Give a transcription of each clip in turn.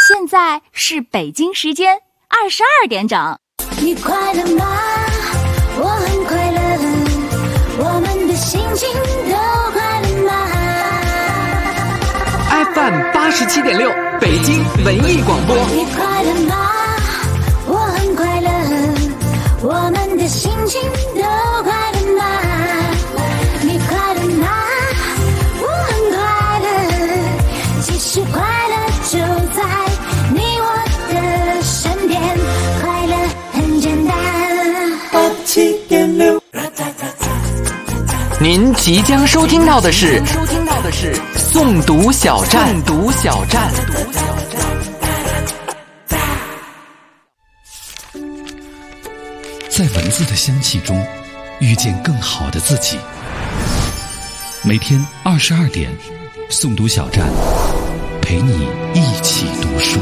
现在是北京时间22点整。 你快乐吗？我很快乐，我们的心情都快乐吗？ FM 87.6北京文艺广播。 你快乐吗？我很快乐，我们的心情都快乐吗？你快乐吗？我很快乐，其实快乐就在你我的身边，快乐很简单。87.6。 您即将收听到的是诵读小站。 在文字的香气中遇见更好的自己。每天22点，诵读小站陪你一起读书。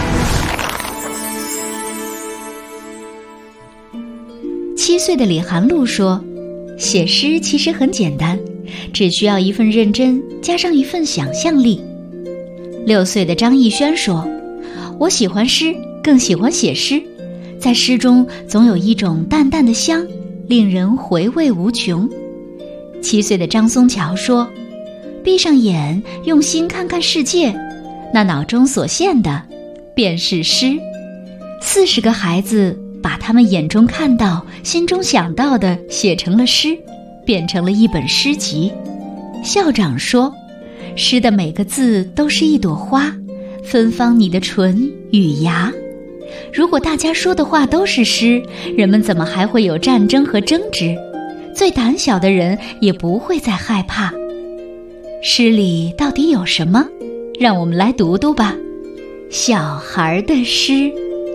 7岁的李涵露说，写诗其实很简单，只需要一份认真加上一份想象力。6岁的张艺轩说，我喜欢诗，更喜欢写诗，在诗中总有一种淡淡的香，令人回味无穷。7岁的张松桥说，闭上眼，用心看看世界，那脑中所现的便是诗。40个孩子把他们眼中看到、心中想到的写成了诗，变成了一本诗集。校长说，诗的每个字都是一朵花，芬芳你的唇与牙。如果大家说的话都是诗，人们怎么还会有战争和争执？最胆小的人也不会再害怕。诗里到底有什么？让我们来读读吧。小孩的诗。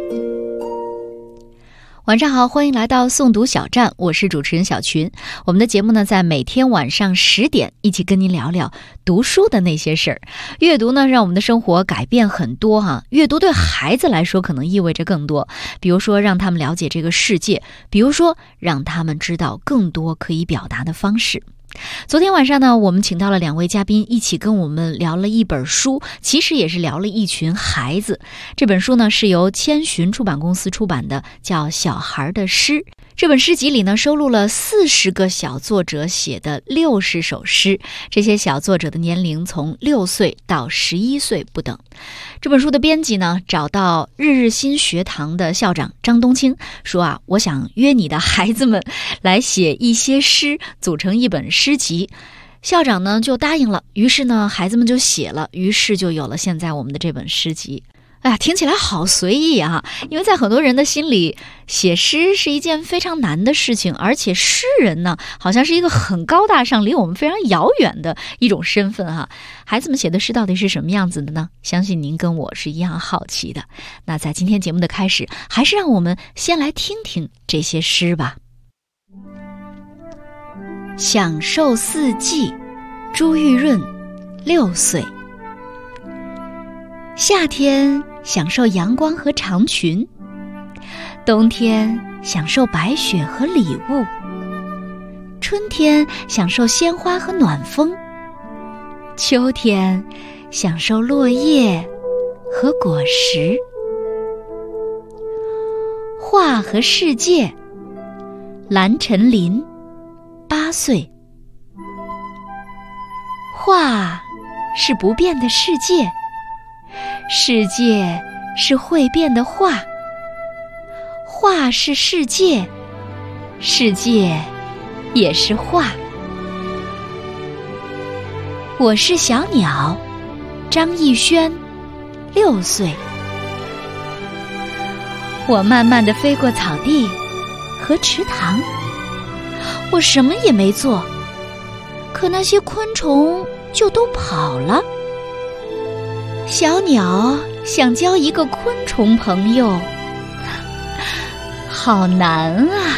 晚上好，欢迎来到诵读小站，我是主持人小群。我们的节目呢，在每天晚上10点，一起跟您聊聊读书的那些事儿。阅读呢，让我们的生活改变很多哈。阅读对孩子来说，可能意味着更多，比如说让他们了解这个世界，比如说让他们知道更多可以表达的方式。昨天晚上呢，我们请到了2位嘉宾，一起跟我们聊了一本书，其实也是聊了一群孩子。这本书呢，是由千寻出版公司出版的，叫《小孩的诗》。这本诗集里呢，收录了40个小作者写的60首诗，这些小作者的年龄从6岁到11岁不等。这本书的编辑呢，找到日日新学堂的校长张冬青，说我想约你的孩子们来写一些诗，组成一本诗集。校长呢就答应了，于是呢孩子们就写了，于是就有了现在我们的这本诗集。哎呀，听起来好随意啊！因为在很多人的心里，写诗是一件非常难的事情，而且诗人呢，好像是一个很高大上、离我们非常遥远的一种身份哈。孩子们写的诗到底是什么样子的呢？相信您跟我是一样好奇的。那在今天节目的开始，还是让我们先来听听这些诗吧。享受四季，朱玉润，6岁。夏天享受阳光和长裙，冬天享受白雪和礼物，春天享受鲜花和暖风，秋天享受落叶和果实。画和世界，蓝晨林，8岁。画是不变的世界，世界是会变的画，画是世界，世界也是画。我是小鸟，张艺轩，6岁。我慢慢地飞过草地和池塘，我什么也没做，可那些昆虫就都跑了。小鸟想交一个昆虫朋友，好难啊！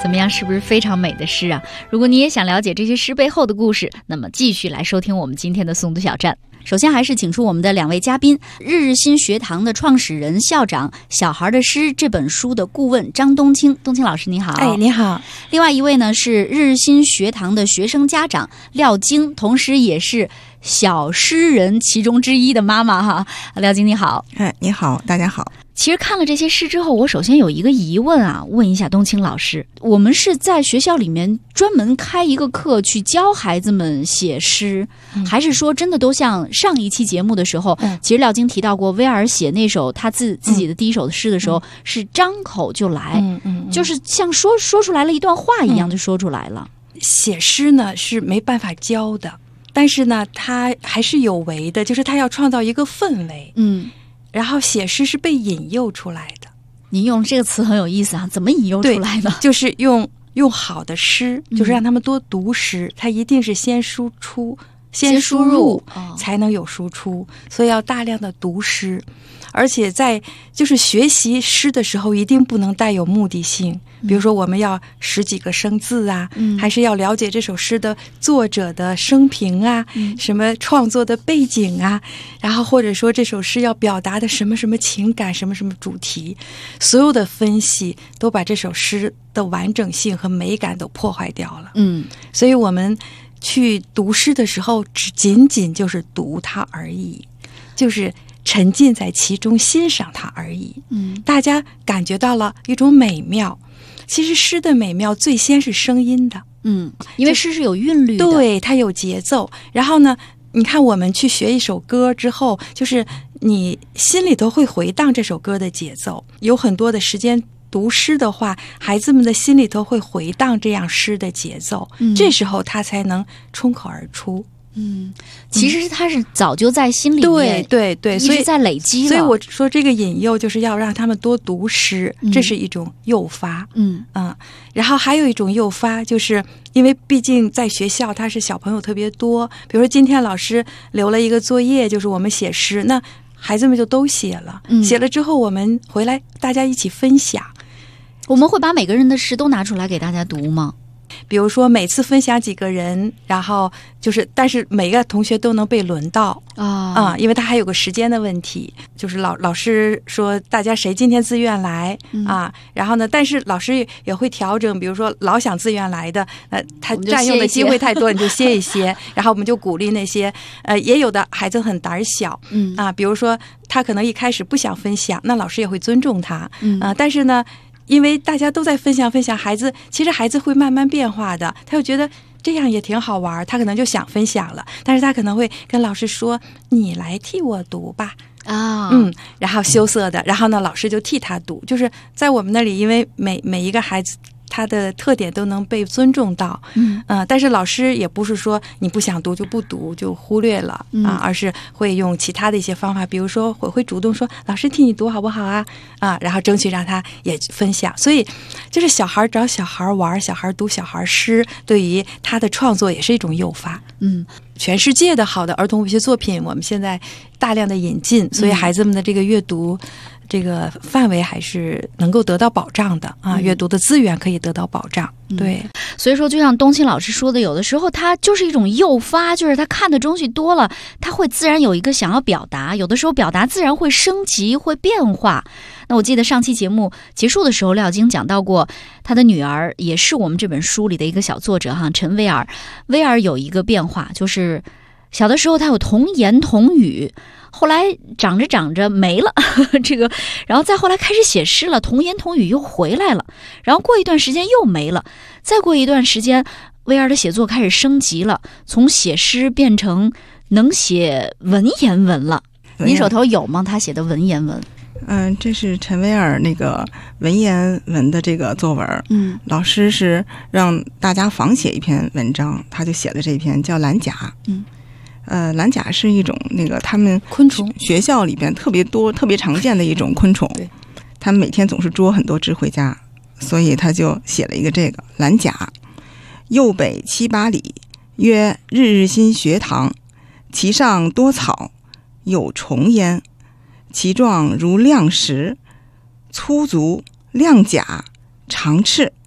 怎么样，是不是非常美的诗啊？如果你也想了解这些诗背后的故事，那么继续来收听我们今天的诵读小站。 首先还是请出我们的2位嘉宾，日日新学堂的创始人、校长，《小孩的诗》这本书的顾问张冬青。冬青老师你好。 哎，你好。 另外一位呢是日日新学堂的学生家长廖晶，同时也是小诗人其中之一的妈妈哈。廖晶你好。 哎，你好，大家好。 其实看了这些诗之后，我首先有一个疑问啊，问一下冬青老师，我们是在学校里面专门开一个课去教孩子们写诗，还是说真的都像上一期节目的时候，其实廖晶提到过，威尔写那首他自己的第一首诗的时候，是张口就来，就是像说出来了一段话一样就说出来了。 写诗呢是没办法教的，但是呢他还是有为的，就是他要创造一个氛围。然后写诗是被引诱出来的。 您用这个词很有意思啊，怎么引诱出来呢？ 就是用好的诗，就是让他们多读诗，它一定是先输出、先输入，才能有输出，所以要大量的读诗。而且在就是学习诗的时候，一定不能带有目的性。比如说，我们要10几个生字啊，还是要了解这首诗的作者的生平啊，什么创作的背景啊，然后或者说这首诗要表达的什么什么情感、什么什么主题，所有的分析都把这首诗的完整性和美感都破坏掉了。所以我们去读诗的时候，只仅仅就是读它而已，就是沉浸在其中欣赏它而已。大家感觉到了一种美妙。其实诗的美妙最先是声音的， 因为诗是有韵律的， 对，它有节奏。然后呢，你看我们去学一首歌之后，就是你心里头会回荡这首歌的节奏。有很多的时间读诗的话，孩子们的心里头会回荡这样诗的节奏，这时候他才能冲口而出。 其实他是早就在心里面， 对， 所以在累积了。 所以我说这个引诱就是要让他们多读诗，这是一种诱发。然后还有一种诱发，就是因为毕竟在学校他是小朋友特别多，比如说今天老师留了一个作业，就是我们写诗，那孩子们就都写了，写了之后我们回来大家一起分享。 我们会把每个人的诗都拿出来给大家读吗？ 比如说每次分享几个人，然后就是但是每个同学都能被轮到因为他还有个时间的问题，就是老师说大家谁今天自愿来然后呢，但是老师也会调整，比如说老想自愿来的他占用的机会太多，你就歇一歇然后我们就鼓励那些也有的孩子很胆小比如说他可能一开始不想分享，那老师也会尊重他但是呢因为大家都在分享，其实孩子会慢慢变化的，他就觉得这样也挺好玩，他可能就想分享了，但是他可能会跟老师说你来替我读吧然后羞涩的，然后呢老师就替他读。就是在我们那里，因为每一个孩子他的特点都能被尊重到但是老师也不是说你不想读就不读就忽略了而是会用其他的一些方法，比如说会主动说老师替你读好不好然后争取让他也分享。所以就是小孩找小孩玩，小孩读小孩诗，对于他的创作也是一种诱发。全世界的好的儿童文学作品我们现在大量的引进，所以孩子们的这个阅读这个范围还是能够得到保障的阅读的资源可以得到保障。对， 所以说就像冬青老师说的，有的时候它就是一种诱发，就是他看的东西多了，他会自然有一个想要表达，有的时候表达自然会升级会变化。那我记得上期节目结束的时候，廖晶讲到过他的女儿也是我们这本书里的一个小作者陈威尔。威尔有一个变化，就是小的时候他有童言童语，后来长着没了然后再后来开始写诗了，童言童语又回来了，然后过一段时间又没了，再过一段时间威尔的写作开始升级了，从写诗变成能写文言文了。您手头有吗？他写的文言文？ 这是陈威尔那个文言文的这个作文。老师是让大家仿写一篇文章，他就写了这篇叫蓝甲。蓝甲是一种那个他们昆虫， 学校里边特别多特别常见的一种昆虫他们每天总是捉很多只回家，所以他就写了一个这个蓝甲。右北7、8里，曰日日新学堂，其上多草，有虫焉，其状如亮石，粗足，亮甲，长翅，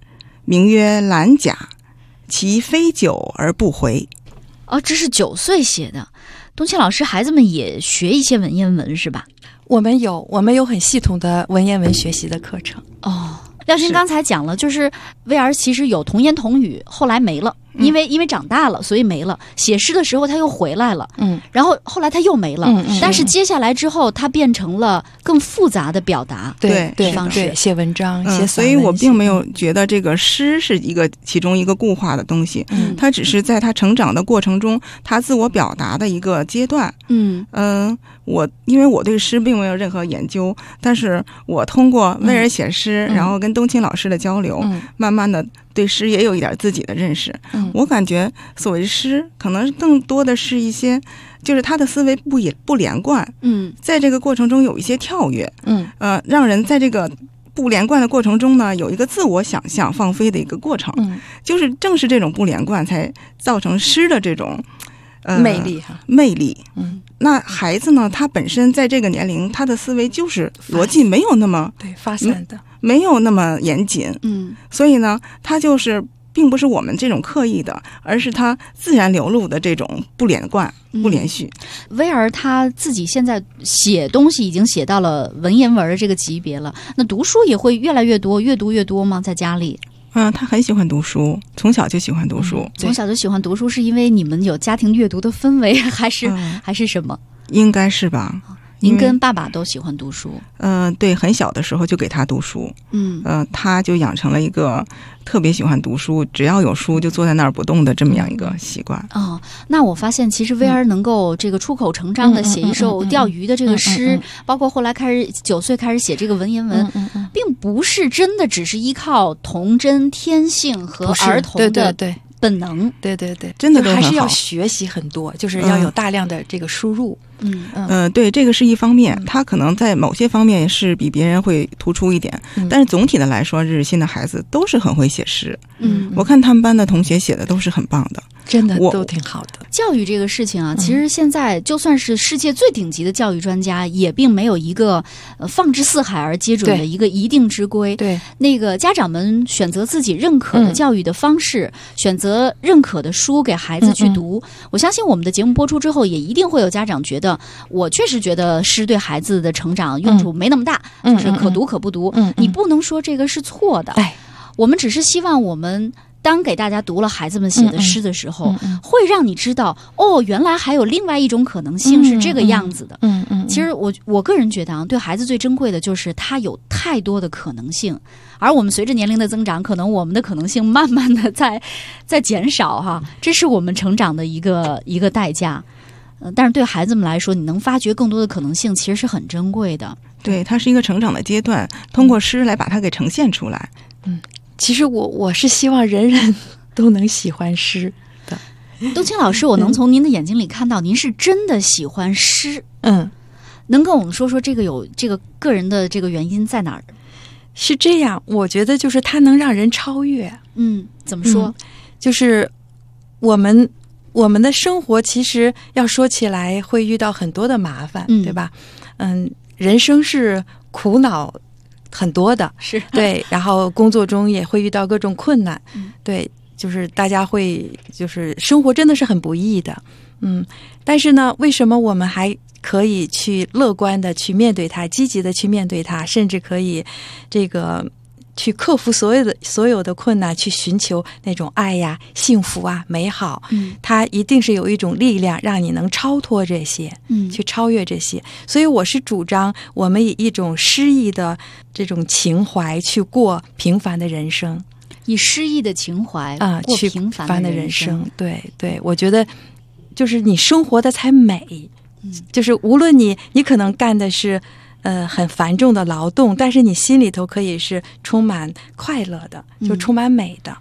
名曰兰甲，其非久而不回。 哦，这是9岁写的。冬青老师，孩子们也学一些文言文是吧？ 我们有很系统的文言文学习的课程。 哦，廖军刚才讲了，就是威儿其实有童言童语，后来没了，因为长大了，所以没了。写诗的时候他又回来了，然后后来他又没了，但是接下来之后，他变成了更复杂的表达方式， 写文章、写散文。 所以我并没有觉得这个诗是其中一个固化的东西，它只是在他成长的过程中，他自我表达的一个阶段。因为我对诗并没有任何研究，但是我通过威尔写诗，然后跟冬青老师的交流，慢慢的对诗也有一点自己的认识。我感觉所谓诗，可能更多的是一些，就是他的思维不连贯，在这个过程中有一些跳跃，让人在这个不连贯的过程中呢，有一个自我想象放飞的一个过程。就是正是这种不连贯，才造成诗的这种魅力。那孩子呢，他本身在这个年龄，他的思维就是逻辑没有那么发散的， 没有那么严谨。所以呢，他就是并不是我们这种刻意的，而是他自然流露的这种不连贯、不连续。 威儿他自己现在写东西已经写到了文言文的这个级别了，那读书也会越来越多，越读越多吗？在家里？ 他很喜欢读书，从小就喜欢读书。 从小就喜欢读书，是因为你们有家庭阅读的氛围，还是什么？ 应该是吧。 您跟爸爸都喜欢读书？ 对，很小的时候就给他读书。他就养成了一个特别喜欢读书，只要有书就坐在那儿不动的这么样一个习惯。 那我发现其实威儿能够这个出口成章的写一首钓鱼的这个诗，包括后来9岁开始写这个文言文，并不是真的只是依靠童真天性和儿童的本能。 对， 真的还是要学习很多，就是要有大量的这个输入。 对，这个是一方面，他可能在某些方面是比别人会突出一点，但是总体的来说，日新的孩子都是很会写诗。我看他们班的同学写的都是很棒的， 真的都挺好的。 教育这个事情啊，其实现在就算是世界最顶级的教育专家，也并没有一个放之四海而皆准的一个一定之规。 对， 那个家长们选择自己认可的教育的方式，选择认可的书给孩子去读。我相信我们的节目播出之后，也一定会有家长觉得，我确实觉得诗对孩子的成长用处没那么大，就是可读可不读。你不能说这个是错的。我们只是希望我们当给大家读了孩子们写的诗的时候，会让你知道，原来还有另外一种可能性是这个样子的。其实我个人觉得对孩子最珍贵的就是他有太多的可能性，而我们随着年龄的增长，可能我们的可能性慢慢的在减少哈，这是我们成长的一个代价。但是对孩子们来说，你能发掘更多的可能性，其实是很珍贵的。 对，它是一个成长的阶段，通过诗来把它给呈现出来。 其实我是希望人人都能喜欢诗的。 冬青老师，我能从您的眼睛里看到，您是真的喜欢诗。能跟我们说说这个有这个个人的这个原因在哪儿？ 是这样，我觉得就是它能让人超越。 怎么说？ 就是我们的生活其实要说起来会遇到很多的麻烦，对吧？人生是苦恼很多的， 是对，然后工作中也会遇到各种困难，对，就是大家会就是生活真的是很不易的，但是呢，为什么我们还可以去乐观的去面对它，积极的去面对它，甚至可以这个去克服所有的困难，去寻求那种爱呀、幸福啊、美好。它一定是有一种力量让你能超脱这些，去超越这些。所以我是主张我们以一种诗意的这种情怀去过平凡的人生， 以诗意的情怀过平凡的人生。 对，我觉得就是你生活的才美。就是无论你可能干的是很繁重的劳动，但是你心里头可以是充满快乐的，就充满美的。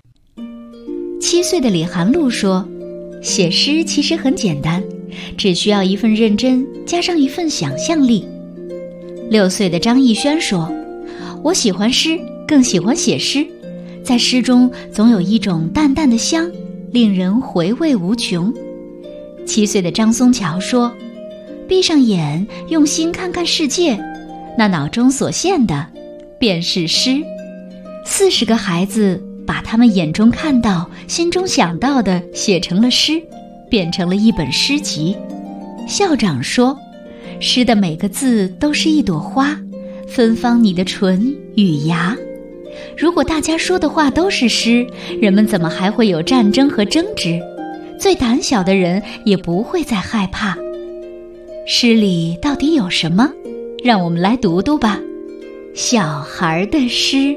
7岁的李涵露说，写诗其实很简单，只需要一份认真加上一份想象力。6岁的张艺轩说，我喜欢诗，更喜欢写诗，在诗中总有一种淡淡的香，令人回味无穷。7岁的张松桥说，闭上眼，用心看看世界，那脑中所现的便是诗。40个孩子把他们眼中看到、心中想到的写成了诗，变成了一本诗集。校长说，诗的每个字都是一朵花，芬芳你的唇与牙。如果大家说的话都是诗，人们怎么还会有战争和争执？最胆小的人也不会再害怕。诗里到底有什么？让我们来读读吧。小孩的诗。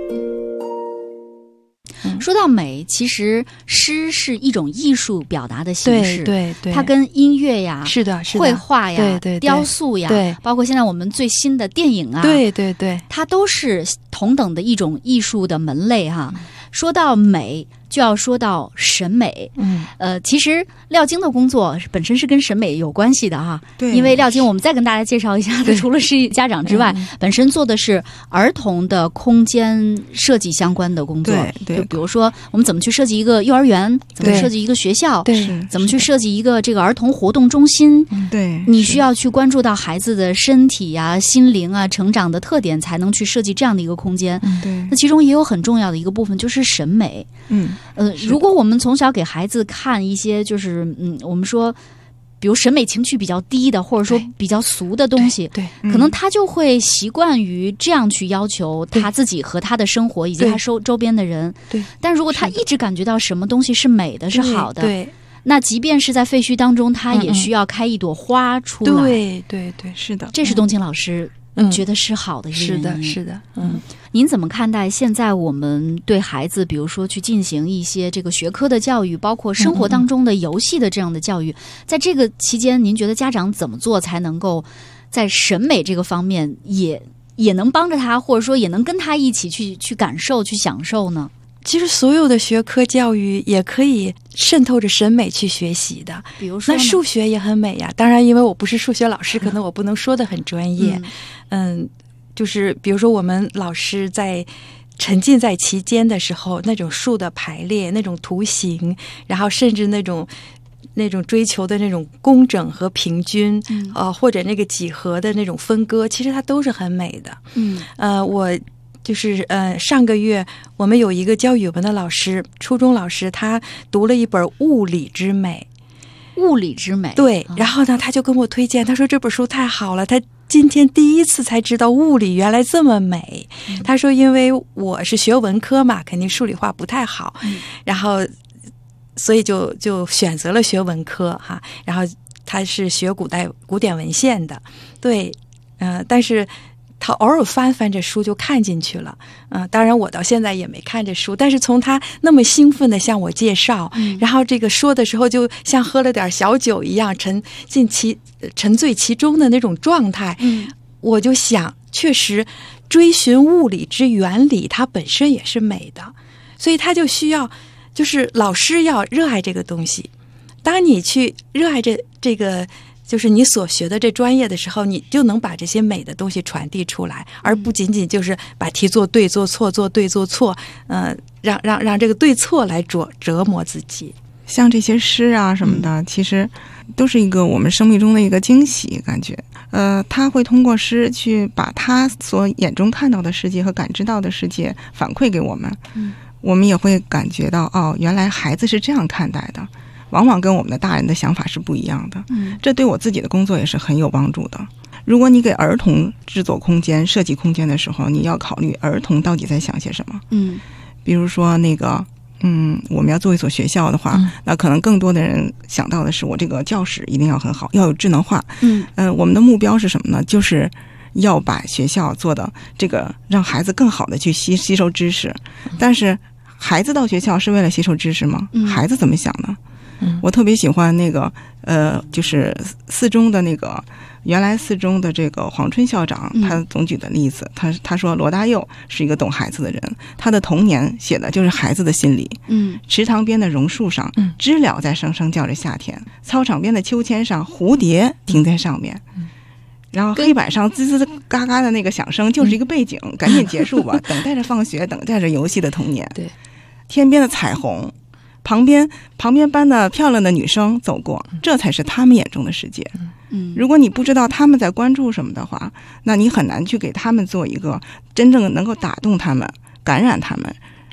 说到美，其实诗是一种艺术表达的形式， 对， 它跟音乐呀、 是的， 绘画呀、 对， 雕塑呀， 对， 包括现在我们最新的电影啊， 对， 它都是同等的一种艺术的门类哈。说到美，就要说到审美。其实廖晶的工作本身是跟审美有关系的哈。 对， 因为廖晶，我们再跟大家介绍一下，他除了是家长之外，本身做的是儿童的空间设计相关的工作。 对， 就比如说我们怎么去设计一个幼儿园，怎么设计一个学校， 对， 怎么去设计一个这个儿童活动中心。 对， 你需要去关注到孩子的身体啊、心灵啊、成长的特点，才能去设计这样的一个空间。 对， 那其中也有很重要的一个部分就是审美。如果我们从小给孩子看一些就是我们说比如审美情趣比较低的，或者说比较俗的东西， 对， 可能他就会习惯于这样去要求他自己和他的生活以及他周边的人。 对， 但如果他一直感觉到什么东西是美的、是好的， 对， 那即便是在废墟当中，他也需要开一朵花出来。 对， 是的， 这是冬青老师觉得是好的一个原因。 是的， 您怎么看待现在我们对孩子，比如说去进行一些这个学科的教育，包括生活当中的游戏的这样的教育？在这个期间，您觉得家长怎么做才能够在审美这个方面也能帮着他，或者说也能跟他一起去感受、去享受呢？ 其实所有的学科教育也可以渗透着审美去学习的。 比如说， 那数学也很美呀。当然，因为我不是数学老师，可能我不能说得很专业。就是比如说我们老师在沉浸在其间的时候，那种数的排列，那种图形，然后甚至那种追求的那种工整和平均，或者那个几何的那种分割，其实它都是很美的。我就是上个月我们有一个教语文的老师，初中老师，他读了一本《物理之美》。 物理之美， 对。然后呢，他就跟我推荐，他说这本书太好了，他今天第一次才知道物理原来这么美。他说因为我是学文科嘛，肯定数理化不太好，然后所以就选择了学文科哈。然后他是学古典文献的，对，但是他偶尔翻这书就看进去了，当然我到现在也没看这书，但是从他那么兴奋的向我介绍，然后这个说的时候就像喝了点小酒一样，沉醉其中的那种状态，我就想，确实追寻物理之原理，它本身也是美的，所以他就需要，就是老师要热爱这个东西。当你去热爱这个。就是你所学的这专业的时候，你就能把这些美的东西传递出来，而不仅仅就是把题做对做错，做对做错，让这个对错来折磨自己。 像这些诗啊什么的，其实都是一个我们生命中的一个惊喜感觉。他会通过诗去把他所眼中看到的世界和感知到的世界反馈给我们，我们也会感觉到原来孩子是这样看待的。往往跟我们的大人的想法是不一样的，这对我自己的工作也是很有帮助的。如果你给儿童制作空间、设计空间的时候，你要考虑儿童到底在想些什么。比如说那个，我们要做一所学校的话，那可能更多的人想到的是，我这个教室一定要很好，要有智能化。我们的目标是什么呢？就是要把学校做的这个让孩子更好的去吸收知识。但是孩子到学校是为了吸收知识吗？孩子怎么想呢？我特别喜欢那个就是四中的那个原来四中的这个黄春校长，他总举的例子，他说罗大佑是一个懂孩子的人，他的童年写的就是孩子的心理。池塘边的榕树上，知了在声声叫着夏天；操场边的秋千上，蝴蝶停在上面。然后黑板上吱吱嘎嘎的那个响声就是一个背景，赶紧结束吧，等待着放学，等待着游戏的童年。 对， 天边的彩虹。旁边班的漂亮的女生走过，这才是他们眼中的世界。如果你不知道他们在关注什么的话，那你很难去给他们做一个真正能够打动他们、感染他们，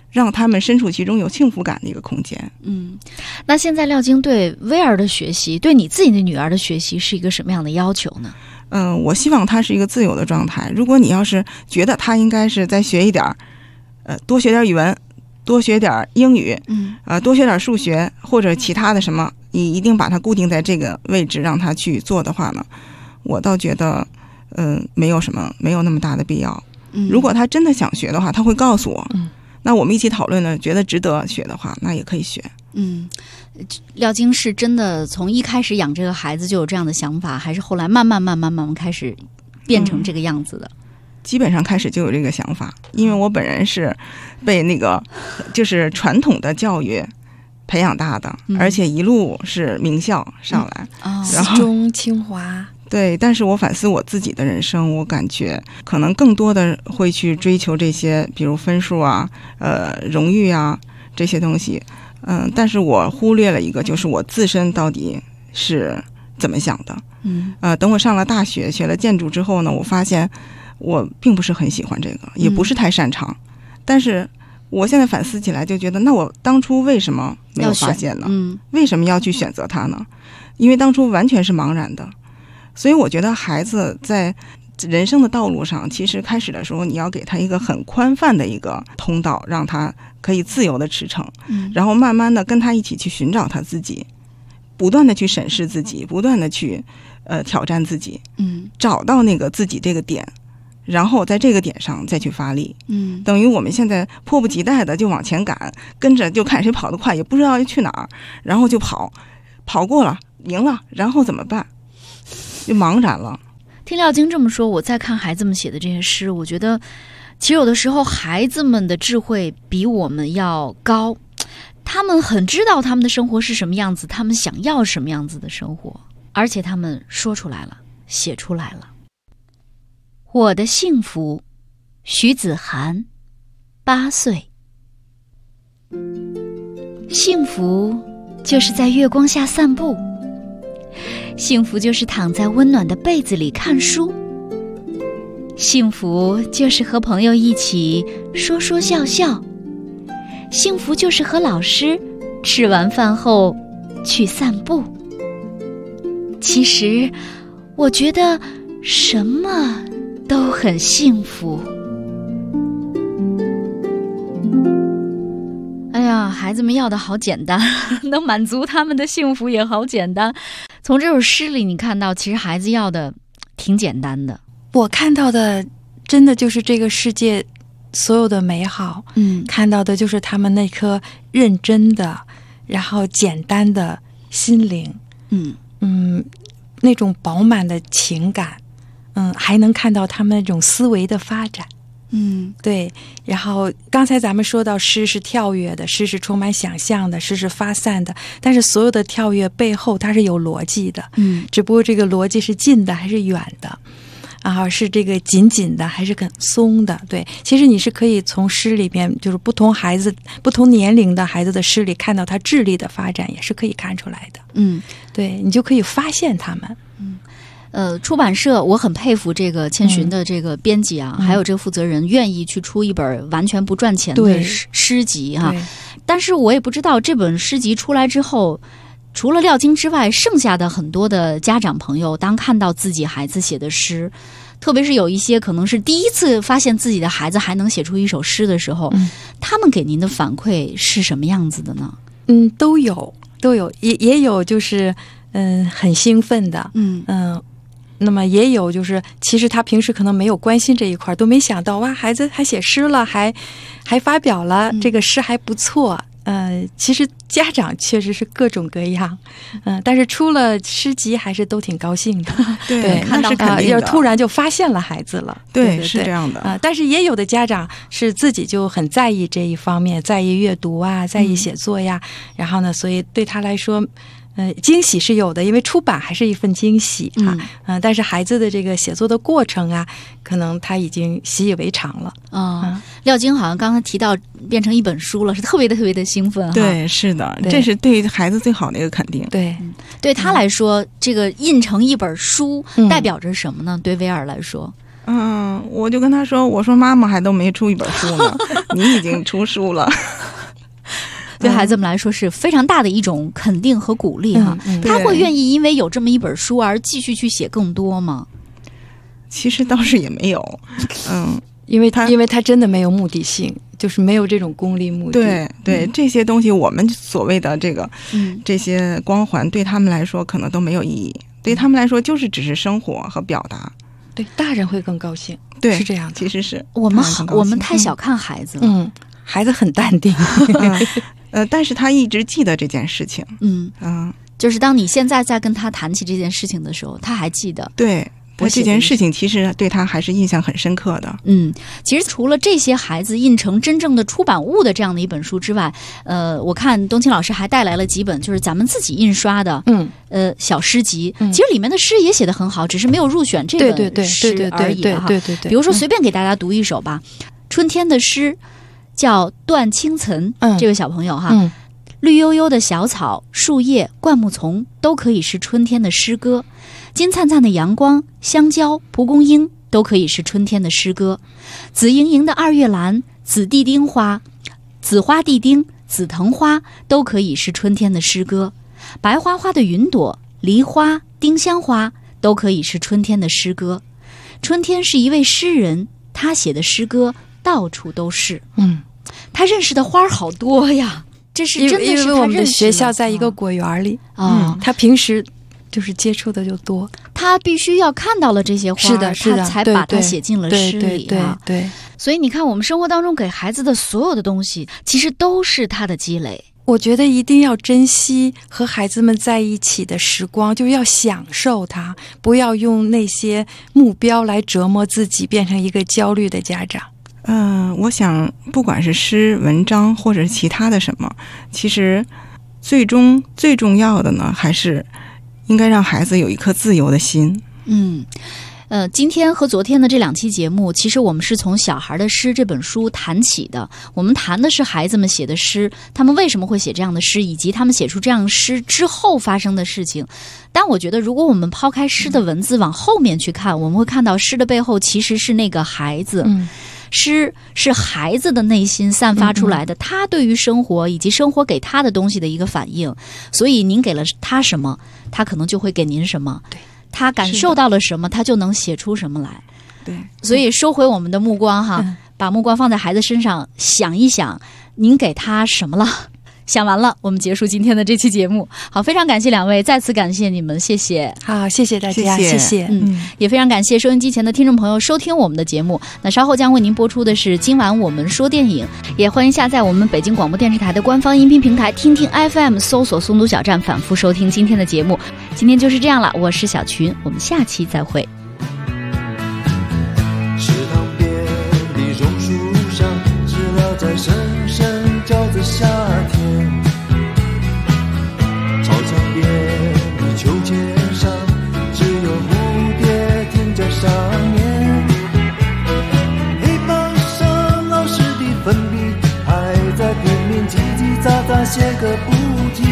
让他们身处其中有幸福感的一个空间。 那现在廖晶对威尔的学习，对你自己的女儿的学习是一个什么样的要求呢？ 我希望他是一个自由的状态。如果你要是觉得他应该是再学一点多学点语文，多学点英语，多学点数学或者其他的什么，你一定把它固定在这个位置让他去做的话呢，我倒觉得没有那么大的必要。如果他真的想学的话，他会告诉我，那我们一起讨论呢，觉得值得学的话，那也可以学。 廖晶是真的从一开始养这个孩子就有这样的想法，还是后来慢慢开始变成这个样子的？ 基本上开始就有这个想法，因为我本人是被那个就是传统的教育培养大的，而且一路是名校上来，然后四中、清华。 对，但是我反思我自己的人生，我感觉可能更多的会去追求这些，比如分数啊、荣誉啊这些东西。但是我忽略了一个，就是我自身到底是怎么想的。等我上了大学，学了建筑之后呢，我发现我并不是很喜欢这个，也不是太擅长。但是我现在反思起来，就觉得那我当初为什么没有发现呢？为什么要去选择它呢？因为当初完全是茫然的。所以我觉得孩子在人生的道路上，其实开始的时候你要给他一个很宽泛的一个通道，让他可以自由的驰骋，然后慢慢的跟他一起去寻找他自己，不断的去审视自己，不断的去挑战自己，找到那个自己这个点，然后在这个点上再去发力。等于我们现在迫不及待的就往前赶，跟着就看谁跑得快，也不知道要去哪儿，然后就跑过了，赢了，然后怎么办？就茫然了。 听廖晶这么说，我再看孩子们写的这些诗，我觉得其实有的时候孩子们的智慧比我们要高，他们很知道他们的生活是什么样子，他们想要什么样子的生活，而且他们说出来了，写出来了。我的幸福，徐子涵，8岁。幸福就是在月光下散步，幸福就是躺在温暖的被子里看书，幸福就是和朋友一起说说笑笑，幸福就是和老师吃完饭后去散步。其实我觉得什么都很幸福。哎呀，孩子们要的好简单，能满足他们的幸福也好简单。从这首诗里你看到，其实孩子要的挺简单的。 我看到的真的就是这个世界所有的美好，看到的就是他们那颗认真的然后简单的心灵，那种饱满的情感，还能看到他们那种思维的发展。对。然后刚才咱们说到诗是跳跃的，诗是充满想象的，诗是发散的，但是所有的跳跃背后它是有逻辑的，只不过这个逻辑是近的还是远的啊，是这个紧紧的还是很松的。对，其实你是可以从诗里边，就是不同孩子不同年龄的孩子的诗里看到他智力的发展，也是可以看出来的。对，你就可以发现他们。 出版社我很佩服这个千寻的这个编辑啊，还有这个负责人愿意去出一本完全不赚钱的诗集哈。但是我也不知道这本诗集出来之后，除了廖晶之外，剩下的很多的家长朋友，当看到自己孩子写的诗，特别是有一些可能是第一次发现自己的孩子还能写出一首诗的时候，他们给您的反馈是什么样子的呢？ 都有，也有就是很兴奋的，那么也有就是其实他平时可能没有关心这一块，都没想到哇，孩子还写诗了，还发表了，这个诗还不错。其实家长确实是各种各样，但是出了诗集还是都挺高兴的。 对， 看到要突然就发现了孩子了。对， 是这样的。 但是也有的家长是自己就很在意这一方面，在意阅读啊，在意写作呀，然后呢，所以对他来说惊喜是有的，因为出版还是一份惊喜啊。但是孩子的这个写作的过程啊，可能他已经习以为常了。 廖晶好像刚才提到变成一本书了，是特别的兴奋哈。 对，是的，这是对孩子最好的一个肯定。 对， 对他来说，这个印成一本书代表着什么呢？对威尔来说， 我就跟他说，我说妈妈还都没出一本书呢，你已经出书了。 对孩子们来说是非常大的一种肯定和鼓励哈。他会愿意因为有这么一本书而继续去写更多吗？ 其实倒是也没有， 因为他真的没有目的性，就是没有这种功利目的。 对，这些东西我们所谓的这个，这些光环对他们来说可能都没有意义，对他们来说就是只是生活和表达。 对，大人会更高兴。 对， 是这样的。 其实是我们太小看孩子了。 孩子很淡定。 但是他一直记得这件事情。 就是当你现在在跟他谈起这件事情的时候，他还记得。 对。这件事情其实对他还是印象很深刻的。 其实除了这些孩子印成真正的出版物的这样的一本书之外，我看冬青老师还带来了几本就是咱们自己印刷的小诗集。其实里面的诗也写得很好，只是没有入选这本诗而已哈。对。比如说随便给大家读一首吧，春天的诗叫段清岑，这位小朋友哈。绿油油的小草、树叶、灌木丛都可以是春天的诗歌。金灿灿的阳光、香蕉、蒲公英都可以是春天的诗歌。紫莹莹的二月兰、紫花地丁、紫藤花都可以是春天的诗歌。白花花的云朵、梨花、丁香花都可以是春天的诗歌。春天是一位诗人，他写的诗歌到处都是。他认识的花好多呀，这是真的是他认识的。 因为我们的学校在一个果园里他平时就是接触的就多， 他必须要看到了这些花， 是的， 他才把它写进了诗里啊。 对， 所以你看，我们生活当中给孩子的所有的东西，其实都是他的积累。 我觉得一定要珍惜和孩子们在一起的时光，就要享受它，不要用那些目标来折磨自己，变成一个焦虑的家长。 我想不管是诗、文章或者是其他的什么，其实最重要的呢，还是应该让孩子有一颗自由的心。 今天和昨天的这2期节目，其实我们是从《小孩的诗》这本书谈起的。我们谈的是孩子们写的诗，他们为什么会写这样的诗，以及他们写出这样诗之后发生的事情。但我觉得，如果我们抛开诗的文字往后面去看，我们会看到诗的背后其实是那个孩子。诗是孩子的内心散发出来的，他对于生活以及生活给他的东西的一个反应。所以您给了他什么，他可能就会给您什么。对，他感受到了什么，他就能写出什么来。 对， 所以收回我们的目光哈，把目光放在孩子身上，想一想您给他什么了。想完了，我们结束今天的这期节目。好，非常感谢2位，再次感谢你们，谢谢。 好，谢谢大家，谢谢。 也非常感谢收音机前的听众朋友收听我们的节目。那稍后将为您播出的是今晚我们说电影，也欢迎下载我们北京广播电视台的官方音频平台听听 FM， 搜索松读小站，反复收听今天的节目。今天就是这样了，我是小群，我们下期再会。 池塘边的榕树上，知了在声声叫着夏天。操场边的秋千上，只有蝴蝶停在上面。黑板上老师的粉笔还在拼命叽叽喳喳写个不停。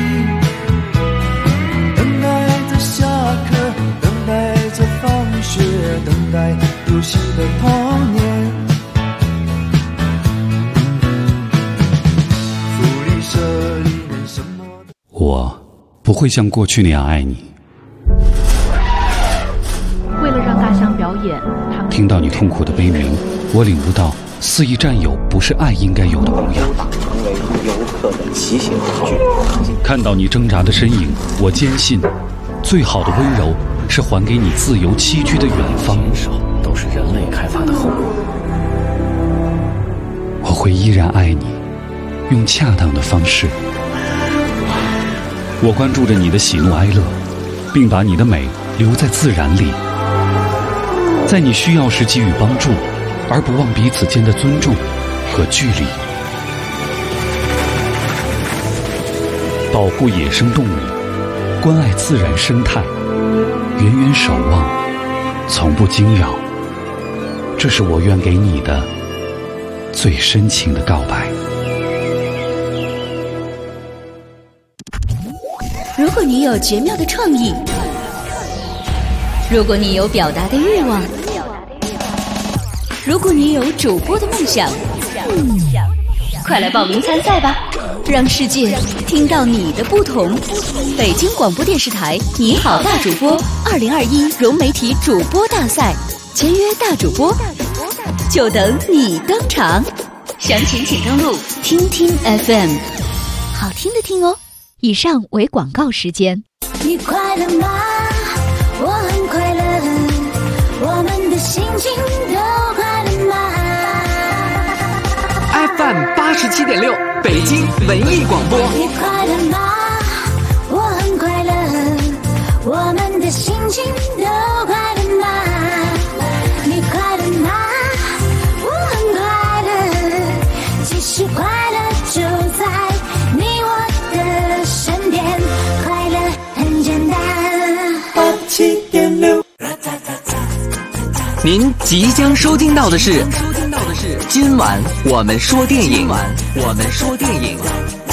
等待着下课，等待着放学，等待游戏的童年。福利社里面什么？ 我不会像过去那样爱你。 为了让大象表演，他们听到你痛苦的悲鸣，我领悟到肆意占有不是爱应该有的模样。 成为游客的骑行工具。 看到你挣扎的身影，我坚信，最好的温柔是还给你自由栖居的远方。 都是人类开发的后果。 我会依然爱你，用恰当的方式。我关注着你的喜怒哀乐，并把你的美留在自然里，在你需要时给予帮助，而不忘彼此间的尊重和距离。保护野生动物，关爱自然生态，远远守望，从不惊扰。这是我愿给你的最深情的告白。 如果你有绝妙的创意，如果你有表达的欲望， 如果你有主播的梦想，快来报名参赛吧，让世界听到你的不同。北京广播电视台你好大主播2021融媒体主播大赛，签约大主播，就等你登场。详情请登录听听 FM， 好听的听哦。 以上为广告时间。 你快乐吗？我很快乐，我们的心情都快乐吗？ FM 87.6北京文艺广播。 你快乐吗？我很快乐，我们的心情都快乐吗？你快乐吗？我很快乐，其实快乐就在你我的身边，快乐很简单。87.6， 您即将收听到的是今晚我们说电影。